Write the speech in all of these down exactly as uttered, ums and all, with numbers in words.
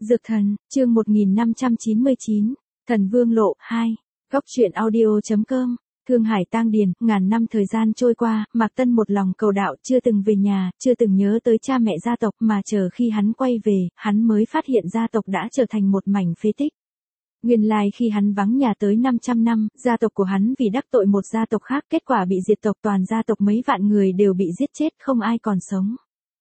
Dược thần, chương một nghìn năm trăm chín mươi chín, Thần Vương Lộ, hai, Góc truyện audio chấm com, Thương Hải Tang Điền, ngàn năm thời gian trôi qua, Mạc Tân một lòng cầu đạo, chưa từng về nhà, chưa từng nhớ tới cha mẹ gia tộc, mà chờ khi hắn quay về, hắn mới phát hiện gia tộc đã trở thành một mảnh phế tích. Nguyên lai khi hắn vắng nhà tới năm trăm năm, gia tộc của hắn vì đắc tội một gia tộc khác, kết quả bị diệt tộc, toàn gia tộc mấy vạn người đều bị giết chết, không ai còn sống.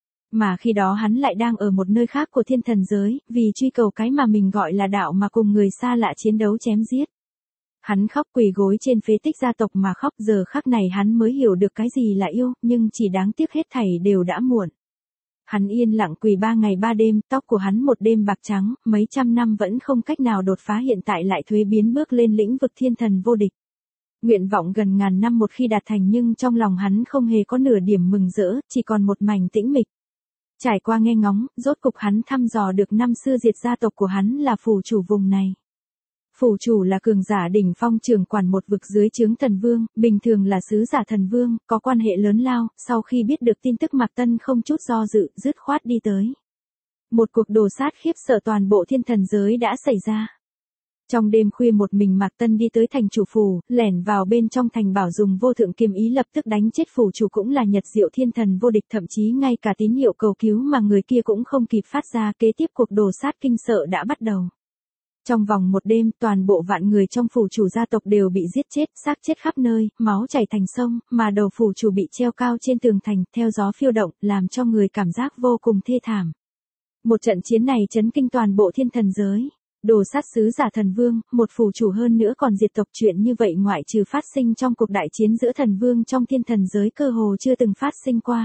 Mà khi đó hắn lại đang ở một nơi khác của thiên thần giới, vì truy cầu cái mà mình gọi là đạo mà cùng người xa lạ chiến đấu chém giết. Hắn khóc quỳ gối trên phế tích gia tộc mà khóc, giờ khắc này hắn mới hiểu được cái gì là yêu, nhưng chỉ đáng tiếc hết thảy đều đã muộn. Hắn yên lặng quỳ ba ngày ba đêm, tóc của hắn một đêm bạc trắng, mấy trăm năm vẫn không cách nào đột phá, hiện tại lại thuế biến bước lên lĩnh vực thiên thần vô địch. Nguyện vọng gần ngàn năm một khi đạt thành, nhưng trong lòng hắn không hề có nửa điểm mừng rỡ, chỉ còn một mảnh tĩnh mịch. Trải qua nghe ngóng, rốt cục hắn thăm dò được năm xưa diệt gia tộc của hắn là phủ chủ vùng này. Phủ chủ là cường giả đỉnh phong, trưởng quản một vực dưới trướng thần vương, bình thường là sứ giả thần vương, có quan hệ lớn lao. Sau khi biết được tin tức, Mạc Tân không chút do dự, dứt khoát đi tới. Một cuộc đồ sát khiếp sợ toàn bộ thiên thần giới đã xảy ra. Trong đêm khuya một mình Mạc Tân đi tới thành chủ phủ, lẻn vào bên trong thành bảo dùng vô thượng kiếm ý lập tức đánh chết phủ chủ, cũng là Nhật Diệu thiên thần vô địch, thậm chí ngay cả tín hiệu cầu cứu mà người kia cũng không kịp phát ra. Kế tiếp cuộc đồ sát kinh sợ đã bắt đầu. Trong vòng một đêm, toàn bộ vạn người trong phủ chủ gia tộc đều bị giết chết, xác chết khắp nơi, máu chảy thành sông, mà đầu phủ chủ bị treo cao trên tường thành, theo gió phiêu động, làm cho người cảm giác vô cùng thê thảm. Một trận chiến này chấn kinh toàn bộ thiên thần giới. Đồ sát sứ giả thần vương, một phủ chủ hơn nữa còn diệt tộc, chuyện như vậy ngoại trừ phát sinh trong cuộc đại chiến giữa thần vương trong thiên thần giới cơ hồ chưa từng phát sinh qua.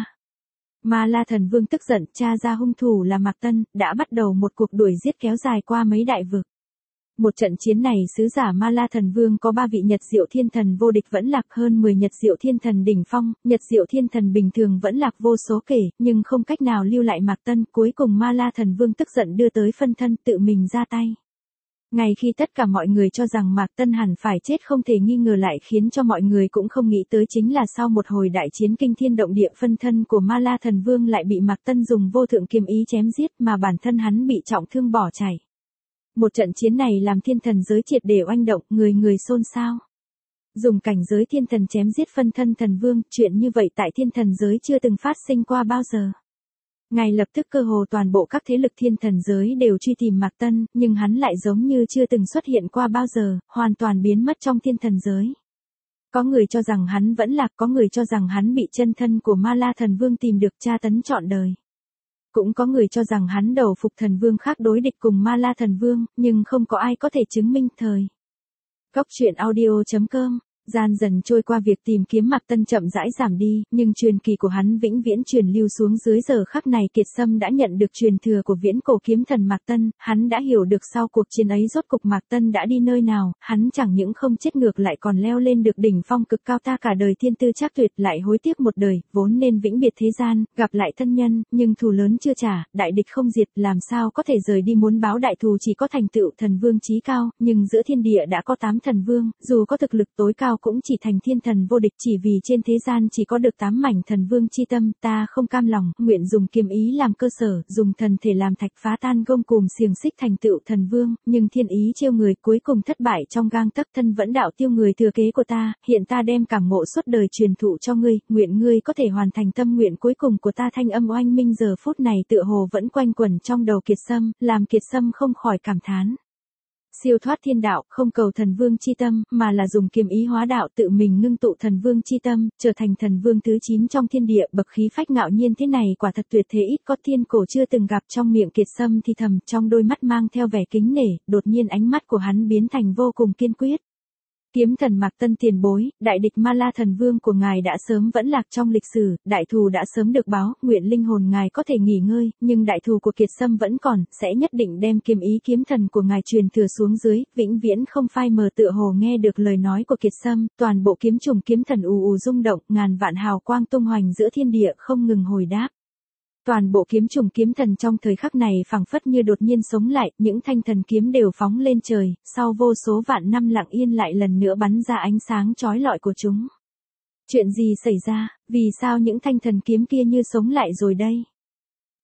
Ma La thần vương tức giận, tra ra hung thủ là Mạc Tân, đã bắt đầu một cuộc đuổi giết kéo dài qua mấy đại vực. Một trận chiến này sứ giả Ma La thần vương có ba vị Nhật Diệu thiên thần vô địch vẫn lạc, hơn mười Nhật Diệu thiên thần đỉnh phong, Nhật Diệu thiên thần bình thường vẫn lạc vô số kể, nhưng không cách nào lưu lại Mạc Tân. Cuối cùng Ma La thần vương tức giận đưa tới phân thân, tự mình ra tay. Ngay khi tất cả mọi người cho rằng Mạc Tân hẳn phải chết không thể nghi ngờ, lại khiến cho mọi người cũng không nghĩ tới chính là sau một hồi đại chiến kinh thiên động địa, phân thân của Ma La thần vương lại bị Mạc Tân dùng vô thượng kiếm ý chém giết, mà bản thân hắn bị trọng thương bỏ chạy. Một trận chiến này làm thiên thần giới triệt để oanh động, người người xôn xao. Dùng cảnh giới thiên thần chém giết phân thân thần vương, chuyện như vậy tại thiên thần giới chưa từng phát sinh qua bao giờ. Ngay lập tức cơ hồ toàn bộ các thế lực thiên thần giới đều truy tìm Mạc Tân, nhưng hắn lại giống như chưa từng xuất hiện qua bao giờ, hoàn toàn biến mất trong thiên thần giới. Có người cho rằng hắn vẫn lạc, có người cho rằng hắn bị chân thân của Ma La thần vương tìm được tra tấn trọn đời. Cũng có người cho rằng hắn đầu phục thần vương khác đối địch cùng Ma La thần vương, nhưng không có ai có thể chứng minh. Thời Góc truyện audio chấm com. Gian dần trôi qua, việc tìm kiếm Mạc Tân chậm rãi giảm đi, nhưng truyền kỳ của hắn vĩnh viễn truyền lưu xuống dưới. Giờ khắc này Kiệt Sâm đã nhận được truyền thừa của viễn cổ kiếm thần Mạc Tân, hắn đã hiểu được sau cuộc chiến ấy rốt cục Mạc Tân đã đi nơi nào, hắn chẳng những không chết ngược lại còn leo lên được đỉnh phong cực cao. Ta cả đời thiên tư chắc tuyệt, lại hối tiếc một đời, vốn nên vĩnh biệt thế gian, gặp lại thân nhân, nhưng thù lớn chưa trả, đại địch không diệt, làm sao có thể rời đi, muốn báo đại thù chỉ có thành tựu thần vương chí cao, nhưng giữa thiên địa đã có tám thần vương, dù có thực lực tối cao cũng chỉ thành thiên thần vô địch, chỉ vì trên thế gian chỉ có được tám mảnh thần vương chi tâm. Ta không cam lòng, nguyện dùng kiếm ý làm cơ sở, dùng thần thể làm thạch, phá tan gông cùm xiềng xích thành tựu thần vương, nhưng thiên ý chiêu người, cuối cùng thất bại trong gang tấc. Thân vẫn đạo tiêu người thừa kế của ta, hiện ta đem cảm ngộ suốt đời truyền thụ cho ngươi, nguyện ngươi có thể hoàn thành tâm nguyện cuối cùng của ta. Thanh âm oanh minh giờ phút này tựa hồ vẫn quanh quẩn trong đầu Kiệt Sâm, làm Kiệt Sâm không khỏi cảm thán. Siêu thoát thiên đạo, không cầu thần vương chi tâm, mà là dùng kiếm ý hóa đạo, tự mình ngưng tụ thần vương chi tâm, trở thành thần vương thứ chín trong thiên địa. Bậc khí phách ngạo nhiên thế này quả thật tuyệt thế, ít có, thiên cổ chưa từng gặp. Trong miệng Kiệt Sâm thì thầm, trong đôi mắt mang theo vẻ kính nể, đột nhiên ánh mắt của hắn biến thành vô cùng kiên quyết. Kiếm thần Mạc Tân tiền bối, đại địch Ma La thần vương của ngài đã sớm vẫn lạc trong lịch sử, đại thù đã sớm được báo, nguyện linh hồn ngài có thể nghỉ ngơi, nhưng đại thù của Kiệt Sâm vẫn còn, sẽ nhất định đem kiếm ý kiếm thần của ngài truyền thừa xuống dưới, vĩnh viễn không phai mờ. Tựa hồ nghe được lời nói của Kiệt Sâm, toàn bộ kiếm trùng kiếm thần ù ù rung động, ngàn vạn hào quang tung hoành giữa thiên địa không ngừng hồi đáp. Toàn bộ kiếm trùng kiếm thần trong thời khắc này phảng phất như đột nhiên sống lại, những thanh thần kiếm đều phóng lên trời, sau vô số vạn năm lặng yên lại lần nữa bắn ra ánh sáng chói lọi của chúng. Chuyện gì xảy ra, vì sao những thanh thần kiếm kia như sống lại rồi đây?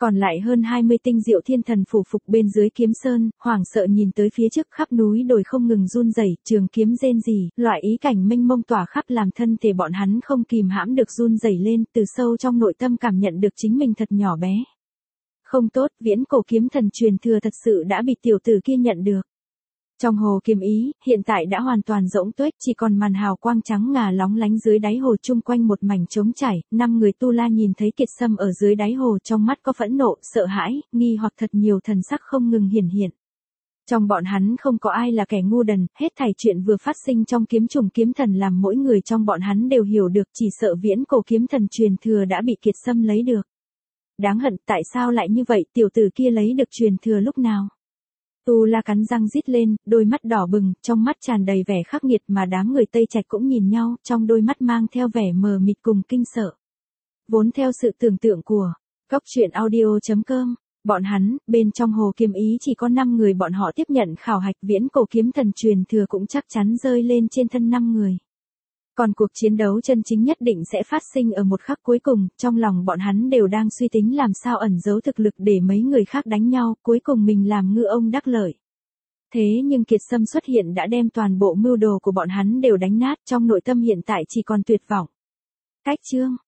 Còn lại hơn hai mươi tinh diệu thiên thần phủ phục bên dưới kiếm sơn, hoảng sợ nhìn tới phía trước khắp núi đồi không ngừng run rẩy, trường kiếm rên rỉ, loại ý cảnh mênh mông tỏa khắp làm thân thể bọn hắn không kìm hãm được run rẩy lên, từ sâu trong nội tâm cảm nhận được chính mình thật nhỏ bé. Không tốt, viễn cổ kiếm thần truyền thừa thật sự đã bị tiểu tử kia nhận được. Trong hồ kiếm ý, hiện tại đã hoàn toàn rỗng tuếch, chỉ còn màn hào quang trắng ngà lóng lánh dưới đáy hồ chung quanh một mảnh trống trải, năm người tu la nhìn thấy Kiệt Sâm ở dưới đáy hồ trong mắt có phẫn nộ, sợ hãi, nghi hoặc thật nhiều thần sắc không ngừng hiển hiện. Trong bọn hắn không có ai là kẻ ngu đần, hết thảy chuyện vừa phát sinh trong kiếm trùng kiếm thần làm mỗi người trong bọn hắn đều hiểu được, chỉ sợ viễn cổ kiếm thần truyền thừa đã bị Kiệt Sâm lấy được. Đáng hận, tại sao lại như vậy, tiểu tử kia lấy được truyền thừa lúc nào? Tu La cắn răng rít lên, đôi mắt đỏ bừng, trong mắt tràn đầy vẻ khắc nghiệt mà đám người Tây Trạch cũng nhìn nhau, trong đôi mắt mang theo vẻ mờ mịt cùng kinh sợ. Vốn theo sự tưởng tượng của Cốc truyện audio chấm com, bọn hắn, bên trong hồ kiếm ý chỉ có năm người bọn họ tiếp nhận khảo hạch viễn cổ kiếm thần truyền thừa cũng chắc chắn rơi lên trên thân năm người. Còn cuộc chiến đấu chân chính nhất định sẽ phát sinh ở một khắc cuối cùng, trong lòng bọn hắn đều đang suy tính làm sao ẩn giấu thực lực để mấy người khác đánh nhau, cuối cùng mình làm ngư ông đắc lợi. Thế nhưng Kiệt Sâm xuất hiện đã đem toàn bộ mưu đồ của bọn hắn đều đánh nát, trong nội tâm hiện tại chỉ còn tuyệt vọng. Cách chương